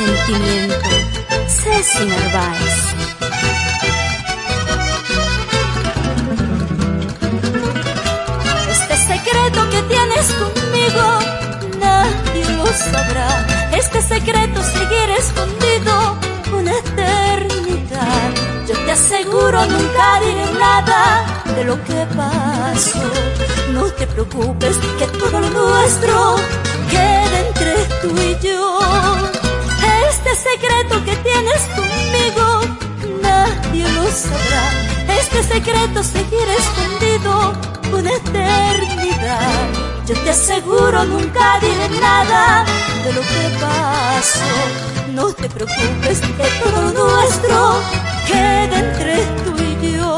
sentimiento. Ceci Narváez. Este secreto que tienes conmigo, nadie lo sabrá. Este secreto seguirá escondido una eternidad. Yo te aseguro nunca diré nada de lo que pasó. No te preocupes que todo lo nuestro quede entre tú y yo. Este secreto que tienes conmigo, nadie lo sabrá. Este secreto seguirá escondido una eternidad. Yo te aseguro nunca diré nada de lo que pasó. No te preocupes que todo lo nuestro quede entre tú y yo.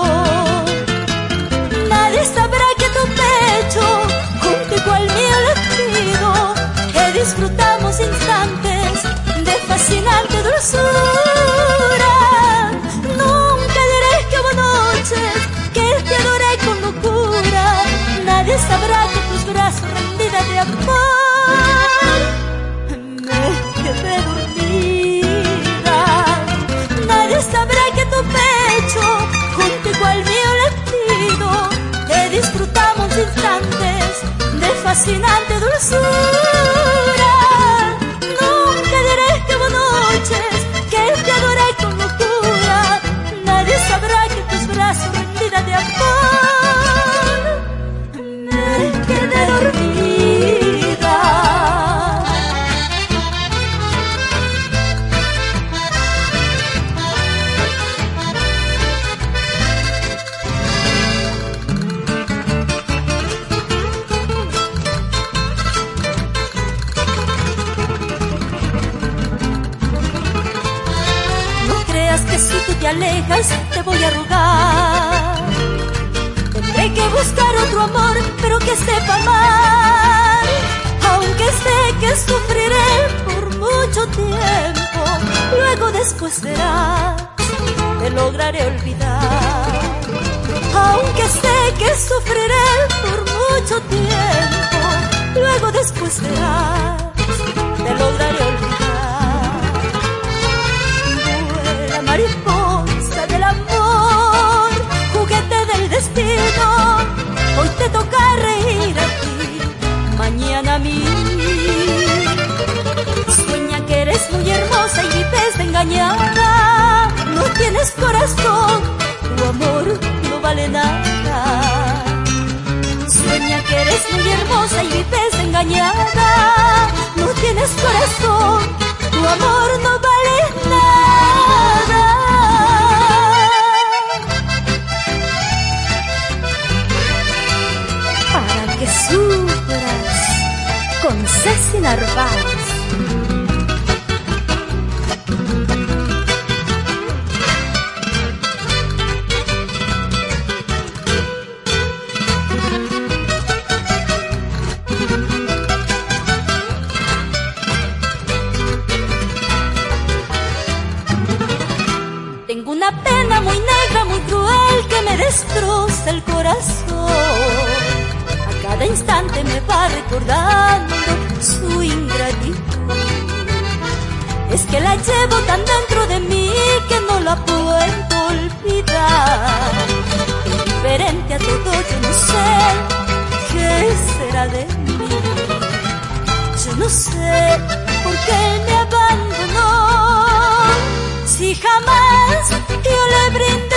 Nadie sabrá que tu pecho junto al mío latido, que disfrutamos instantes de fascinante dulzura. Nunca diré que hubo noches que te adoré con locura. Nadie sabrá que tus brazos rendida de amor me quedé dormida. Nadie sabrá que tu pecho junto al mío latido, que disfrutamos instantes de fascinante dulzura. Nunca diré que hubo noches que te adoré con locura. Nadie sabrá que tus brazos rendida de amor me quedé dormida. Que si tú te alejas te voy a rogar. Tendré que buscar otro amor, pero que sepa amar. Aunque sé que sufriré por mucho tiempo, luego después serás, te lograré olvidar. Aunque sé que sufriré por mucho tiempo, luego después serás, te lograré olvidar. Mariposa del amor, juguete del destino, hoy te toca reír a ti, mañana a mí. Sueña que eres muy hermosa y vives engañada. No tienes corazón, tu amor no vale nada. Sueña que eres muy hermosa y vives engañada. No tienes corazón, tu amor no vale nada. Para que sufras con Ceci Narváez. Tengo una pena muy negra, muy cruel, que me destroza el corazón. A cada instante me va recordando su ingratitud. Es que la llevo tan dentro de mí que no la puedo olvidar. Indiferente a todo, yo no sé qué será de mí. Yo no sé por qué me abandonó, si jamás yo le brindé